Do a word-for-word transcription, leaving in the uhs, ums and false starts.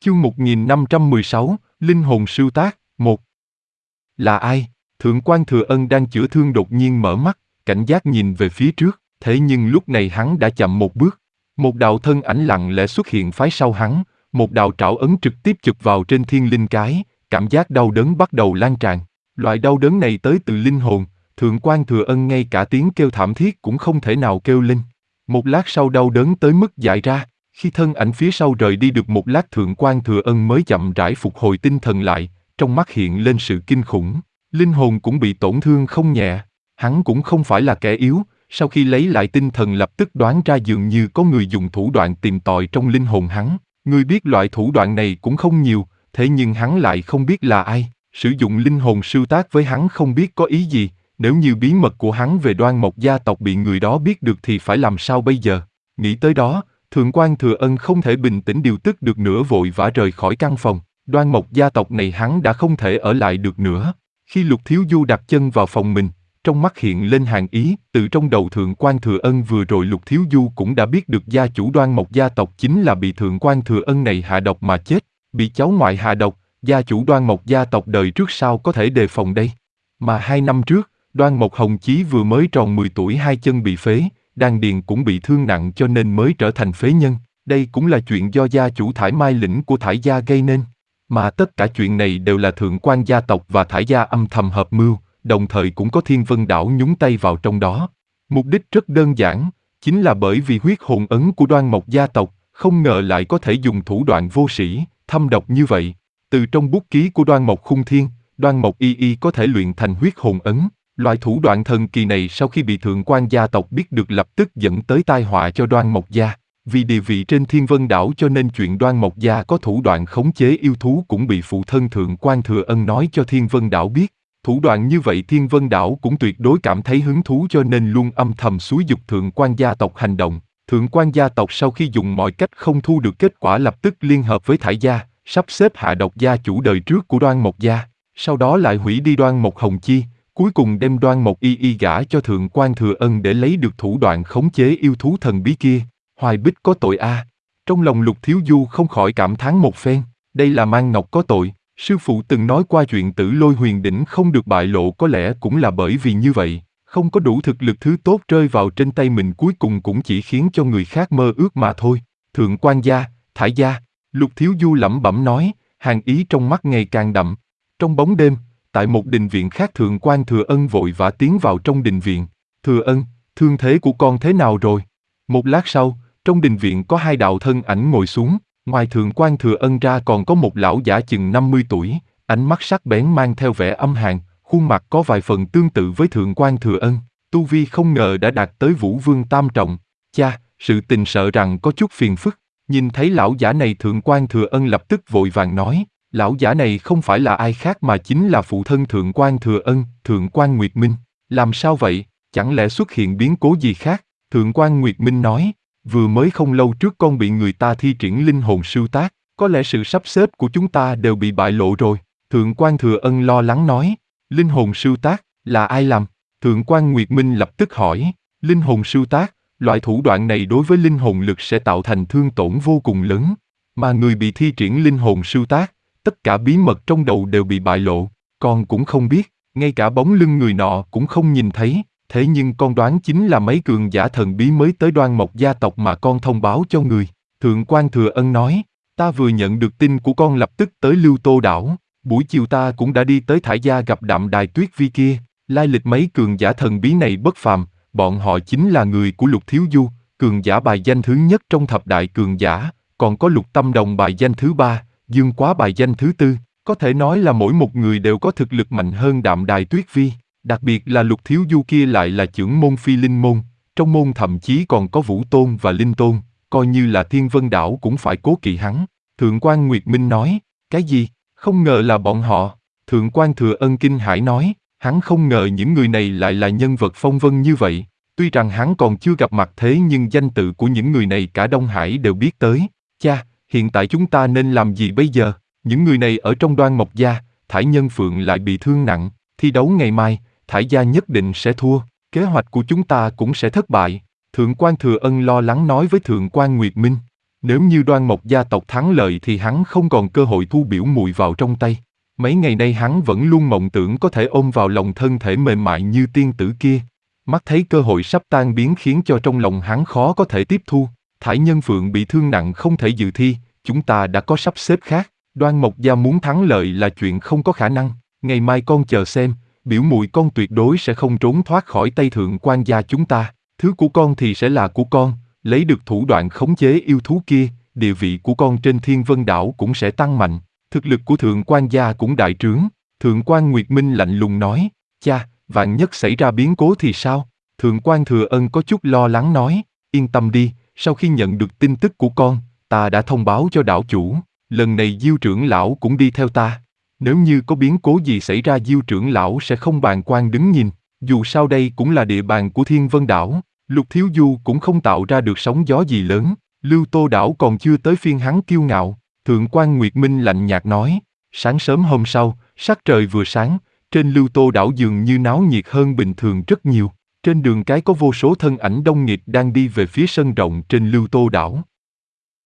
Chương một nghìn năm trăm mười sáu, Linh hồn sưu tác, một. Là ai? Thượng quan Thừa Ân đang chữa thương đột nhiên mở mắt, cảnh giác nhìn về phía trước, thế nhưng lúc này hắn đã chậm một bước. Một đạo thân ảnh lặng lẽ xuất hiện phía sau hắn, một đạo trảo ấn trực tiếp chụp vào trên thiên linh cái, cảm giác đau đớn bắt đầu lan tràn. Loại đau đớn này tới từ linh hồn, Thượng quan Thừa Ân ngay cả tiếng kêu thảm thiết cũng không thể nào kêu lên. Một lát sau đau đớn tới mức dại ra. Khi thân ảnh phía sau rời đi được một lát, Thượng quan Thừa Ân mới chậm rãi phục hồi tinh thần lại, trong mắt hiện lên sự kinh khủng. Linh hồn cũng bị tổn thương không nhẹ. Hắn cũng không phải là kẻ yếu, sau khi lấy lại tinh thần lập tức đoán ra dường như có người dùng thủ đoạn tìm tòi trong linh hồn hắn. Người biết loại thủ đoạn này cũng không nhiều, thế nhưng hắn lại không biết là ai. Sử dụng linh hồn sưu tác với hắn không biết có ý gì, nếu như bí mật của hắn về Đoan Mộc gia tộc bị người đó biết được thì phải làm sao bây giờ? Nghĩ tới đó, Thượng quan Thừa Ân không thể bình tĩnh điều tức được nữa, vội vã rời khỏi căn phòng. Đoan Mộc gia tộc này hắn đã không thể ở lại được nữa. Khi Lục Thiếu Du đặt chân vào phòng mình, trong mắt hiện lên hàn ý. Từ trong đầu Thượng quan Thừa Ân vừa rồi Lục Thiếu Du cũng đã biết được gia chủ Đoan Mộc gia tộc chính là bị Thượng quan Thừa Ân này hạ độc mà chết. Bị cháu ngoại hạ độc, gia chủ Đoan Mộc gia tộc đời trước sao có thể đề phòng đây? Mà hai năm trước, Đoan Mộc Hồng Chí vừa mới tròn mười tuổi, hai chân bị phế, đan điền cũng bị thương nặng cho nên mới trở thành phế nhân. Đây cũng là chuyện do gia chủ Thải Mai Lĩnh của Thải gia gây nên. Mà tất cả chuyện này đều là Thượng quan gia tộc và Thải gia âm thầm hợp mưu, đồng thời cũng có Thiên Vân Đảo nhúng tay vào trong đó. Mục đích rất đơn giản, chính là bởi vì huyết hồn ấn của Đoan Mộc gia tộc, không ngờ lại có thể dùng thủ đoạn vô sĩ, thâm độc như vậy. Từ trong bút ký của Đoan Mộc Khung Thiên, Đoan Mộc Y Y có thể luyện thành huyết hồn ấn. Loại thủ đoạn thần kỳ này sau khi bị Thượng quan gia tộc biết được lập tức dẫn tới tai họa cho Đoan Mộc gia. Vì địa vị trên Thiên Vân Đảo cho nên chuyện Đoan Mộc gia có thủ đoạn khống chế yêu thú cũng bị phụ thân Thượng quan Thừa Ân nói cho Thiên Vân Đảo biết. Thủ đoạn như vậy Thiên Vân Đảo cũng tuyệt đối cảm thấy hứng thú cho nên luôn âm thầm xúi giục Thượng quan gia tộc hành động. Thượng quan gia tộc sau khi dùng mọi cách không thu được kết quả lập tức liên hợp với Thải gia, sắp xếp hạ độc gia chủ đời trước của Đoan Mộc gia. Sau đó lại hủy đi Đoan Mộc Hồng Chi. Cuối cùng đem Đoan Mộc Y Y gả cho Thượng quan Thừa Ân để lấy được thủ đoạn khống chế yêu thú thần bí kia. Hoài Bích có tội a. À. Trong lòng Lục Thiếu Du không khỏi cảm thán một phen, đây là Mang Ngọc có tội. Sư phụ từng nói qua chuyện Tử Lôi Huyền Đỉnh không được bại lộ có lẽ cũng là bởi vì như vậy, không có đủ thực lực thứ tốt rơi vào trên tay mình cuối cùng cũng chỉ khiến cho người khác mơ ước mà thôi. Thượng quan gia, Thải gia, Lục Thiếu Du lẩm bẩm nói, hàn ý trong mắt ngày càng đậm. Trong bóng đêm, tại một đình viện khác Thượng quan Thừa Ân vội vã tiến vào trong đình viện. Thừa Ân, thương thế của con thế nào rồi? Một lát sau, trong đình viện có hai đạo thân ảnh ngồi xuống, ngoài Thượng quan Thừa Ân ra còn có một lão giả chừng năm mươi tuổi, ánh mắt sắc bén mang theo vẻ âm hàn, khuôn mặt có vài phần tương tự với Thượng quan Thừa Ân, tu vi không ngờ đã đạt tới Vũ Vương tam trọng. Cha, sự tình sợ rằng có chút phiền phức. Nhìn thấy lão giả này Thượng quan Thừa Ân lập tức vội vàng nói. Lão giả này không phải là ai khác mà chính là phụ thân Thượng quan Thừa Ân, Thượng quan Nguyệt Minh. Làm sao vậy, chẳng lẽ xuất hiện biến cố gì khác? Thượng quan Nguyệt Minh nói, vừa mới không lâu trước con bị người ta thi triển linh hồn sưu tác, có lẽ sự sắp xếp của chúng ta đều bị bại lộ rồi. Thượng quan Thừa Ân lo lắng nói, linh hồn sưu tác, là ai làm? Thượng quan Nguyệt Minh lập tức hỏi, linh hồn sưu tác, loại thủ đoạn này đối với linh hồn lực sẽ tạo thành thương tổn vô cùng lớn, mà người bị thi triển linh hồn sưu tác, tất cả bí mật trong đầu đều bị bại lộ, con cũng không biết, ngay cả bóng lưng người nọ cũng không nhìn thấy, thế nhưng con đoán chính là mấy cường giả thần bí mới tới Đoan Mộc gia tộc mà con thông báo cho người. Thượng quan Thừa Ân nói, ta vừa nhận được tin của con lập tức tới Lưu Tô đảo, buổi chiều ta cũng đã đi tới Thải gia gặp Đạm Đài Tuyết Vi kia, lai lịch mấy cường giả thần bí này bất phàm, bọn họ chính là người của Lục Thiếu Du, cường giả bài danh thứ nhất trong thập đại cường giả, còn có Lục Tâm Đồng bài danh thứ ba, Dương Quá bài danh thứ tư, có thể nói là mỗi một người đều có thực lực mạnh hơn Đạm Đài Tuyết Vi, đặc biệt là Lục Thiếu Du kia lại là chưởng môn Phi Linh môn, trong môn thậm chí còn có Vũ Tôn và Linh Tôn, coi như là Thiên Vân Đảo cũng phải cố kỵ hắn. Thượng quan Nguyệt Minh nói, cái gì, không ngờ là bọn họ. Thượng quan Thừa Ân kinh hãi nói, hắn không ngờ những người này lại là nhân vật phong vân như vậy, tuy rằng hắn còn chưa gặp mặt thế nhưng danh tự của những người này cả Đông Hải đều biết tới. Cha, hiện tại chúng ta nên làm gì bây giờ? Những người này ở trong Đoan Mộc gia, Thải Nhân Phượng lại bị thương nặng, thi đấu ngày mai, Thải gia nhất định sẽ thua, kế hoạch của chúng ta cũng sẽ thất bại. Thượng quan Thừa Ân lo lắng nói với Thượng quan Nguyệt Minh. Nếu như Đoan Mộc gia tộc thắng lợi thì hắn không còn cơ hội thu biểu muội vào trong tay. Mấy ngày nay hắn vẫn luôn mộng tưởng có thể ôm vào lòng thân thể mềm mại như tiên tử kia. Mắt thấy cơ hội sắp tan biến khiến cho trong lòng hắn khó có thể tiếp thu. Thải Nhân Phượng bị thương nặng không thể dự thi, chúng ta đã có sắp xếp khác. Đoan Mộc gia muốn thắng lợi là chuyện không có khả năng. Ngày mai con chờ xem, biểu muội con tuyệt đối sẽ không trốn thoát khỏi tay thượng quan gia chúng ta. Thứ của con thì sẽ là của con, lấy được thủ đoạn khống chế yêu thú kia, địa vị của con trên Thiên Vân Đảo cũng sẽ tăng mạnh. Thực lực của thượng quan gia cũng đại trướng. Thượng quan Nguyệt Minh lạnh lùng nói, cha, vạn nhất xảy ra biến cố thì sao? Thượng quan Thừa Ân có chút lo lắng nói, yên tâm đi, sau khi nhận được tin tức của con, ta đã thông báo cho đảo chủ, lần này Diêu trưởng lão cũng đi theo ta. Nếu như có biến cố gì xảy ra Diêu trưởng lão sẽ không bàng quan đứng nhìn, dù sao đây cũng là địa bàn của Thiên Vân Đảo, Lục Thiếu Du cũng không tạo ra được sóng gió gì lớn, Lưu Tô Đảo còn chưa tới phiên hắn kiêu ngạo. Thượng quan Nguyệt Minh lạnh nhạt nói, sáng sớm hôm sau, sắc trời vừa sáng, trên Lưu Tô Đảo dường như náo nhiệt hơn bình thường rất nhiều. Trên đường cái có vô số thân ảnh đông nghịt đang đi về phía sân rộng trên Lưu Tô Đảo.